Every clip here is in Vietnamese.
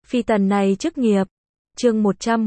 Phi tần này chức nghiệp. Chương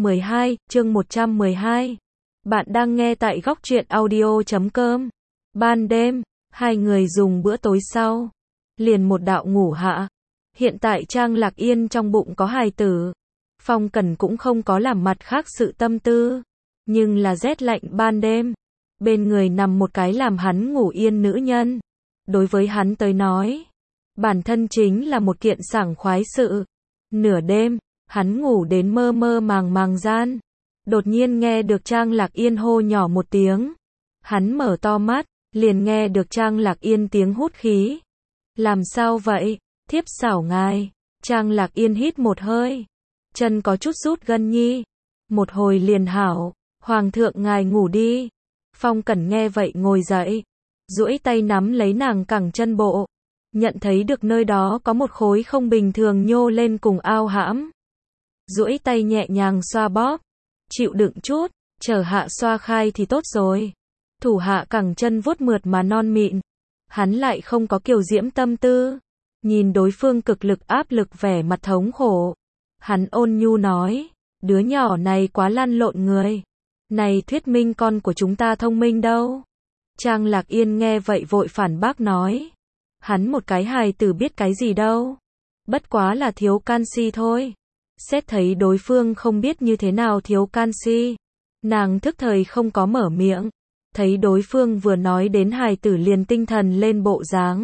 112. Bạn đang nghe tại góc truyện audio.com. Ban đêm, hai người dùng bữa tối sau, liền một đạo ngủ hạ. Hiện tại Trang Lạc Yên trong bụng có hài tử. Phong Cẩn cũng không có làm mặt khác sự tâm tư. Nhưng là rét lạnh ban đêm. Bên người nằm một cái làm hắn ngủ yên nữ nhân. Đối với hắn tới nói, bản thân chính là một kiện sảng khoái sự. Nửa đêm, hắn ngủ đến mơ mơ màng gian. Đột nhiên nghe được Trang Lạc Yên hô nhỏ một tiếng. Hắn mở to mắt, liền nghe được Trang Lạc Yên tiếng hút khí. Làm sao vậy, thiếp xảo ngài? Trang Lạc Yên hít một hơi. Chân có chút rút gân nhi. Một hồi liền hảo, hoàng thượng ngài ngủ đi. Phong Cẩn nghe vậy ngồi dậy, duỗi tay nắm lấy nàng cẳng chân bộ. Nhận thấy được nơi đó có một khối không bình thường nhô lên cùng ao hãm. Duỗi tay nhẹ nhàng xoa bóp. Chịu đựng chút, chờ hạ xoa khai thì tốt rồi. Thủ hạ cẳng chân vuốt mượt mà non mịn. Hắn lại không có kiều diễm tâm tư. Nhìn đối phương cực lực áp lực vẻ mặt thống khổ. Hắn ôn nhu nói, đứa nhỏ này quá lăn lộn người. Này thuyết minh con của chúng ta thông minh đâu. Trang Lạc Yên nghe vậy vội phản bác nói. Hắn một cái hài tử biết cái gì đâu. Bất quá là thiếu canxi thôi. Xét thấy đối phương không biết như thế nào thiếu canxi. Nàng thức thời không có mở miệng. Thấy đối phương vừa nói đến hài tử liền tinh thần lên bộ dáng.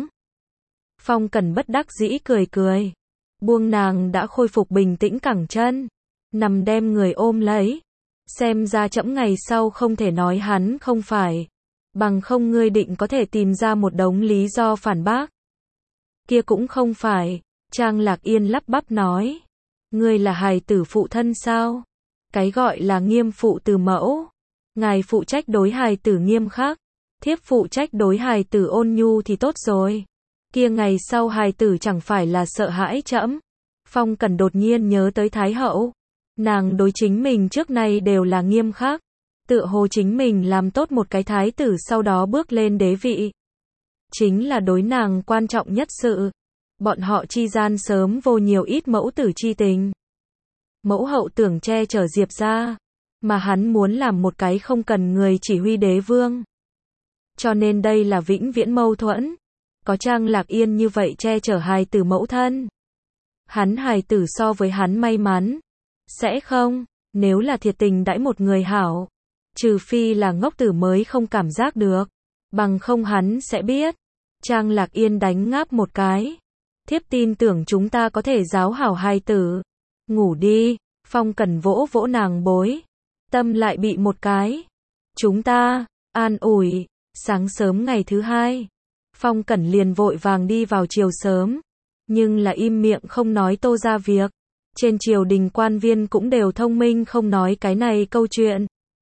Phong Cẩn bất đắc dĩ cười. Buông nàng đã khôi phục bình tĩnh cẳng chân. Nằm đem người ôm lấy. Xem ra trẫm ngày sau không thể nói hắn không phải. Bằng không ngươi định có thể tìm ra một đống lý do phản bác. Kia cũng không phải. Trang Lạc Yên lắp bắp nói. Ngươi là hài tử phụ thân sao? Cái gọi là nghiêm phụ từ mẫu. Ngài phụ trách đối hài tử nghiêm khắc. Thiếp phụ trách đối hài tử ôn nhu thì tốt rồi. Kia ngày sau hài tử chẳng phải là sợ hãi trẫm. Phong Cẩn đột nhiên nhớ tới Thái Hậu. Nàng đối chính mình trước nay đều là nghiêm khắc. Tựa hồ chính mình làm tốt một cái thái tử sau đó bước lên đế vị. Chính là đối nàng quan trọng nhất sự. Bọn họ chi gian sớm vô nhiều ít mẫu tử chi tình. Mẫu hậu tưởng che chở Diệp ra. Mà hắn muốn làm một cái không cần người chỉ huy đế vương. Cho nên đây là vĩnh viễn mâu thuẫn. Có Trang Lạc Yên như vậy che chở hài tử mẫu thân. Hắn hài tử so với hắn may mắn. Sẽ không, nếu là thiệt tình đãi một người hảo. Trừ phi là ngốc tử mới không cảm giác được. Bằng không hắn sẽ biết. Trang Lạc Yên đánh ngáp một cái. Thiếp tin tưởng chúng ta có thể giáo hảo hài tử. Ngủ đi, Phong Cẩn vỗ vỗ nàng bối. Tâm lại bị một cái. Chúng ta, an ủi. Sáng sớm ngày thứ hai. Phong Cẩn liền vội vàng đi vào chiều sớm. Nhưng là im miệng không nói Tô ra việc. Trên triều đình quan viên cũng đều thông minh không nói cái này câu chuyện.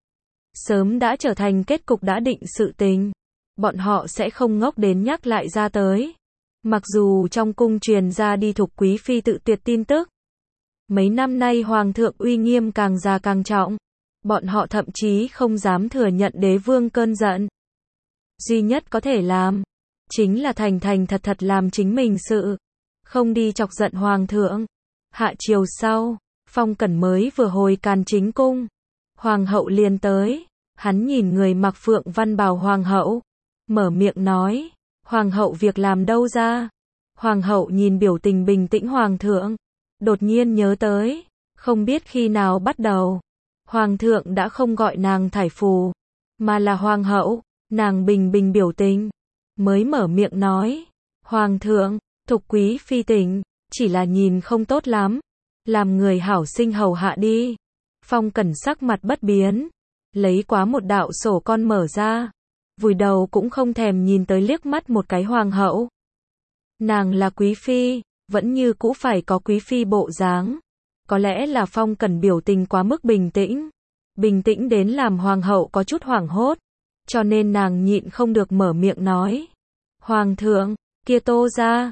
Sớm đã trở thành kết cục đã định sự tình. Bọn họ sẽ không ngốc đến nhắc lại ra tới. Mặc dù trong cung truyền ra đi Thục quý phi tự tuyệt tin tức. Mấy năm nay hoàng thượng uy nghiêm càng già càng trọng. Bọn họ thậm chí không dám thừa nhận đế vương cơn giận. Duy nhất có thể làm. Chính là thành thật thật làm chính mình sự. Không đi chọc giận hoàng thượng. Hạ chiều sau, Phong Cẩn mới vừa hồi Càn Chính cung. Hoàng hậu liền tới. Hắn nhìn người mặc phượng văn bào hoàng hậu. Mở miệng nói. Hoàng hậu việc làm đâu ra? Hoàng hậu nhìn biểu tình bình tĩnh hoàng thượng. Đột nhiên nhớ tới. Không biết khi nào bắt đầu. Hoàng thượng đã không gọi nàng thải phù. Mà là hoàng hậu. Nàng bình biểu tình. Mới mở miệng nói. Hoàng thượng, Thục quý phi tỉnh. Chỉ là nhìn không tốt lắm. Làm người hảo sinh hầu hạ đi. Phong Cẩn sắc mặt bất biến. Lấy quá một đạo sổ con mở ra. Vùi đầu cũng không thèm nhìn tới liếc mắt một cái hoàng hậu. Nàng là quý phi. Vẫn như cũ phải có quý phi bộ dáng. Có lẽ là Phong Cẩn biểu tình quá mức bình tĩnh. Bình tĩnh đến làm hoàng hậu có chút hoảng hốt. Cho nên nàng nhịn không được mở miệng nói. Hoàng thượng, kia Tô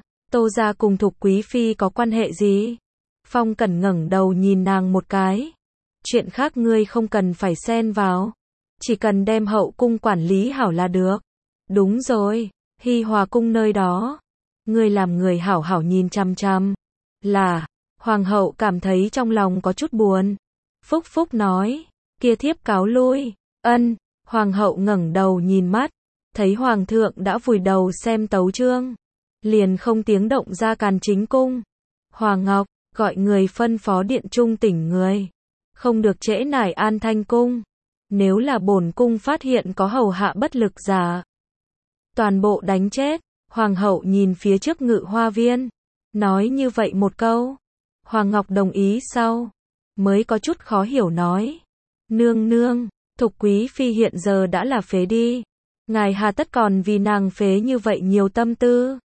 ra cùng Thục quý phi có quan hệ gì? Phong Cẩn ngẩng đầu nhìn nàng một cái. Chuyện khác ngươi không cần phải xen vào. Chỉ cần đem hậu cung quản lý hảo là được. Đúng rồi, Hi Hòa cung nơi đó. Ngươi làm người hảo hảo nhìn chằm chằm. Là, Hoàng hậu cảm thấy trong lòng có chút buồn. Phúc Phúc nói, kia thiếp cáo lui. Ân, hoàng hậu ngẩng đầu nhìn mắt, thấy hoàng thượng đã vùi đầu xem tấu chương, liền không tiếng động ra càn chính cung. Hoàng Ngọc, gọi người phân phó điện trung tỉnh người, không được trễ nải An Thanh cung. Nếu là bổn cung phát hiện có hầu hạ bất lực giả, toàn bộ đánh chết. Hoàng hậu nhìn phía trước Ngự Hoa viên, nói như vậy một câu. Hoàng Ngọc đồng ý sau, mới có chút khó hiểu nói. Nương nương, Thục quý phi hiện giờ đã là phế đi. Ngài hà tất còn vì nàng phế như vậy nhiều tâm tư.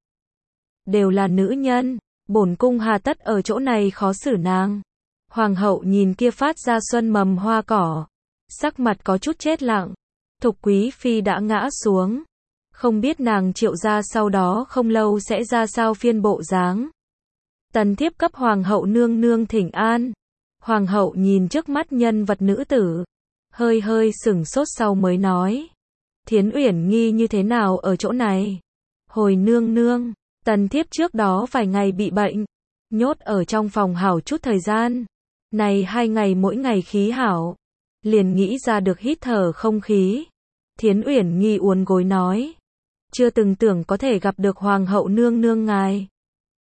Đều là nữ nhân, bổn cung hà tất ở chỗ này khó xử nàng. Hoàng hậu nhìn kia phát ra xuân mầm hoa cỏ, sắc mặt có chút chết lặng. Thục quý phi đã ngã xuống, không biết nàng Triệu gia sau đó không lâu sẽ ra sao phiên bộ dáng. Tần thiếp cấp hoàng hậu nương nương thỉnh an. Hoàng hậu nhìn trước mắt nhân vật nữ tử, hơi hơi sửng sốt sau mới nói. Thiến Uyển Nghi như thế nào ở chỗ này? Hồi nương nương, tần thiếp trước đó vài ngày bị bệnh, nhốt ở trong phòng hảo chút thời gian. Này 2 ngày mỗi ngày khí hảo, liền nghĩ ra được hít thở không khí. Thiến Uyển Nghi uốn gối nói. Chưa từng tưởng có thể gặp được hoàng hậu nương nương ngài.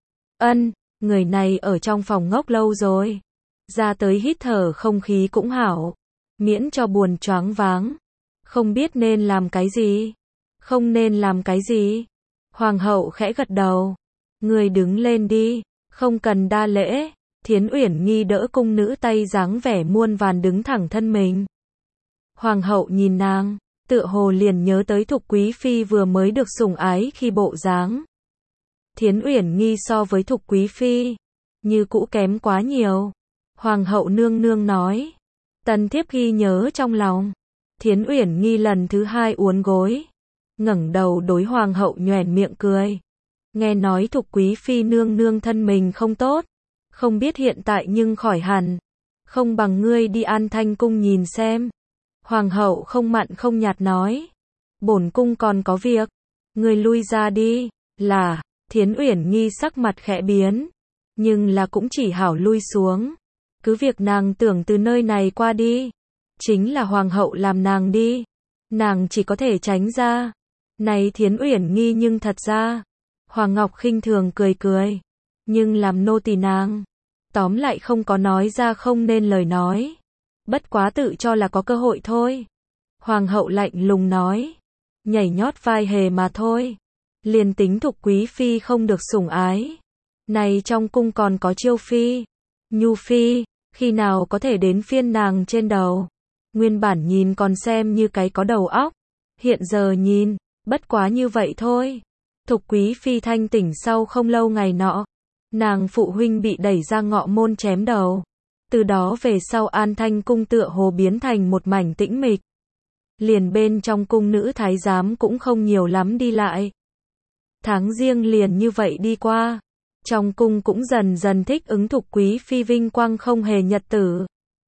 Ân, người này ở trong phòng ngốc lâu rồi. Ra tới hít thở không khí cũng hảo, miễn cho buồn choáng váng. Không biết nên làm cái gì, không nên làm cái gì. Hoàng hậu khẽ gật đầu. Người đứng lên đi, không cần đa lễ. Thiến Uyển Nghi đỡ cung nữ tay dáng vẻ muôn vàn đứng thẳng thân mình. Hoàng hậu nhìn nàng, tựa hồ liền nhớ tới Thục quý phi vừa mới được sủng ái khi bộ dáng. Thiến Uyển Nghi so với Thục quý phi, như cũ kém quá nhiều. Hoàng hậu nương nương nói. Tần thiếp ghi nhớ trong lòng. Thiến Uyển Nghi lần thứ 2 uốn gối, ngẩng đầu đối hoàng hậu nhoẻn miệng cười. Nghe nói Thục quý phi nương nương thân mình không tốt, không biết hiện tại nhưng khỏi hẳn. Không bằng ngươi đi An Thanh cung nhìn xem. Hoàng hậu không mặn không nhạt nói. Bổn cung còn có việc, ngươi lui ra đi. Là, Thiến Uyển Nghi sắc mặt khẽ biến, nhưng là cũng chỉ hảo lui xuống. Cứ việc nàng tưởng từ nơi này qua đi, chính là hoàng hậu làm nàng đi, nàng chỉ có thể tránh ra. Này Thiến Uyển Nghi nhưng thật ra, Hoàng Ngọc khinh thường cười cười, nhưng làm nô tỳ nàng, tóm lại không có nói ra không nên lời nói. Bất quá tự cho là có cơ hội thôi. Hoàng hậu lạnh lùng nói, nhảy nhót vai hề mà thôi. Liền tính Thục quý phi không được sủng ái, này trong cung còn có Chiêu phi, Nhu phi, khi nào có thể đến phiên nàng trên đầu. Nguyên bản nhìn còn xem như cái có đầu óc, hiện giờ nhìn, bất quá như vậy thôi. Thục quý phi thanh tỉnh sau không lâu ngày nọ, nàng phụ huynh bị đẩy ra ngọ môn chém đầu. Từ đó về sau An Thanh cung tựa hồ biến thành một mảnh tĩnh mịch. Liền bên trong cung nữ thái giám cũng không nhiều lắm đi lại. Tháng Giêng liền như vậy đi qua. Trong cung cũng dần dần thích ứng Thục quý phi vinh quang không hề nhật tử.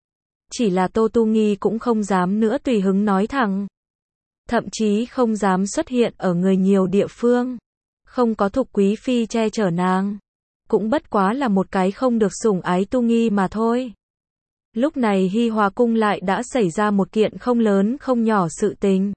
Chỉ là Tô Tu Nghi cũng không dám nữa tùy hứng nói thẳng. Thậm chí không dám xuất hiện ở người nhiều địa phương. Không có Thục quý phi che chở nàng, cũng bất quá là một cái không được sủng ái Tu Nghi mà thôi. Lúc này Hi Hòa cung lại đã xảy ra một kiện không lớn không nhỏ sự tình.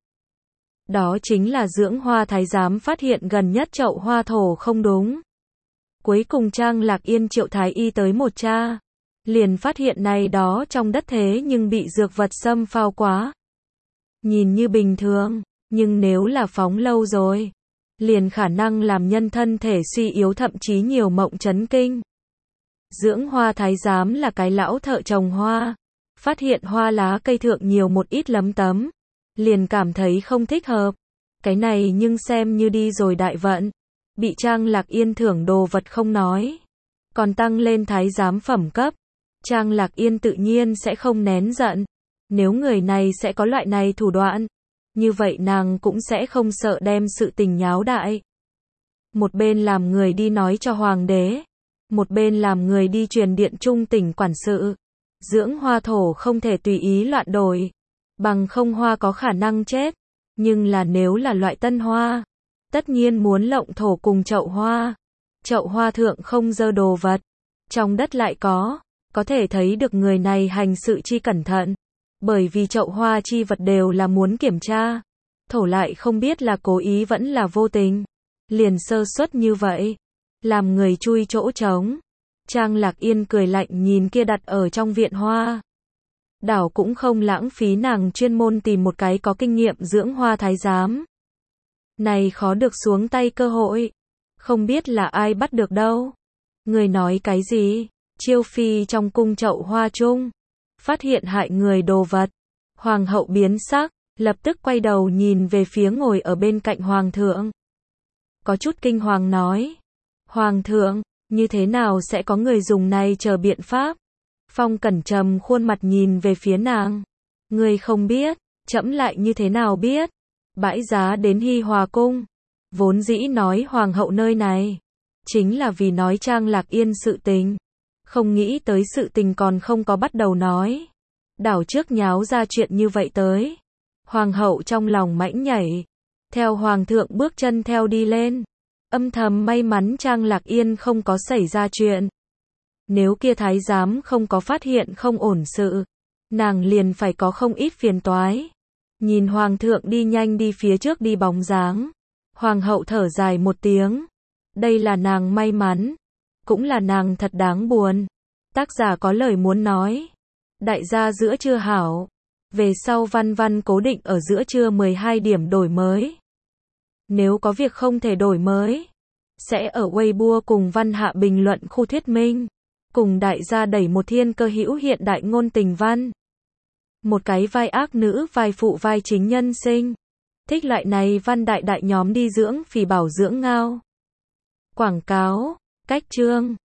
Đó chính là Dưỡng Hoa thái giám phát hiện gần nhất chậu hoa thổ không đúng. Cuối cùng Trang Lạc Yên triệu thái y tới một tra, liền phát hiện này đó trong đất thế nhưng bị dược vật xâm phao quá. Nhìn như bình thường, nhưng nếu là phóng lâu rồi, liền khả năng làm nhân thân thể suy yếu thậm chí nhiều mộng chấn kinh. Dưỡng Hoa thái giám là cái lão thợ trồng hoa, phát hiện hoa lá cây thượng nhiều một ít lấm tấm, liền cảm thấy không thích hợp. Cái này nhưng xem như đi rồi đại vận, bị Trang Lạc Yên thưởng đồ vật không nói, còn tăng lên thái giám phẩm cấp. Trang Lạc Yên tự nhiên sẽ không nén giận, nếu người này sẽ có loại này thủ đoạn, như vậy nàng cũng sẽ không sợ đem sự tình nháo đại. Một bên làm người đi nói cho hoàng đế, một bên làm người đi truyền điện trung tỉnh quản sự. Dưỡng hoa thổ không thể tùy ý loạn đổi, bằng không hoa có khả năng chết. Nhưng là nếu là loại tân hoa, tất nhiên muốn lộng thổ cùng chậu hoa. Chậu hoa thượng không dơ đồ vật, trong đất lại có thể thấy được người này hành sự chi cẩn thận, bởi vì chậu hoa chi vật đều là muốn kiểm tra, thổ lại không biết là cố ý vẫn là vô tình, liền sơ suất như vậy, làm người chui chỗ trống. Trang Lạc Yên cười lạnh nhìn kia đặt ở trong viện hoa. Đảo cũng không lãng phí nàng chuyên môn tìm một cái có kinh nghiệm dưỡng hoa thái giám. Này khó được xuống tay cơ hội, không biết là ai bắt được đâu. Người nói cái gì? Chiêu phi trong cung chậu hoa chung, phát hiện hại người đồ vật. Hoàng hậu biến sắc, lập tức quay đầu nhìn về phía ngồi ở bên cạnh hoàng thượng. Có chút kinh hoàng nói, hoàng thượng, như thế nào sẽ có người dùng này chờ biện pháp? Phong Cẩn trầm khuôn mặt nhìn về phía nàng. Người không biết, trẫm lại như thế nào biết? Bãi giá đến Hi Hòa cung, vốn dĩ nói hoàng hậu nơi này, chính là vì nói Trang Lạc Yên sự tình. Không nghĩ tới sự tình còn không có bắt đầu nói. Đảo trước nháo ra chuyện như vậy tới. Hoàng hậu trong lòng mãnh nhảy. Theo hoàng thượng bước chân theo đi lên. Âm thầm may mắn Trang Lạc Yên không có xảy ra chuyện. Nếu kia thái giám không có phát hiện không ổn sự, nàng liền phải có không ít phiền toái. Nhìn hoàng thượng đi nhanh đi phía trước đi bóng dáng. Hoàng hậu thở dài một tiếng. Đây là nàng may mắn. Cũng là nàng thật đáng buồn. Tác giả có lời muốn nói. Đại gia giữa trưa hảo. Về sau văn văn cố định ở giữa trưa 12 điểm đổi mới. Nếu có việc không thể đổi mới, sẽ ở Weibo cùng văn hạ bình luận khu thuyết minh. Cùng đại gia đẩy một thiên cơ hữu hiện đại ngôn tình văn. Một cái vai ác nữ, vai phụ, vai chính nhân sinh. Thích loại này văn đại đại nhóm đi dưỡng phì bảo dưỡng ngao. Quảng cáo, cách chương.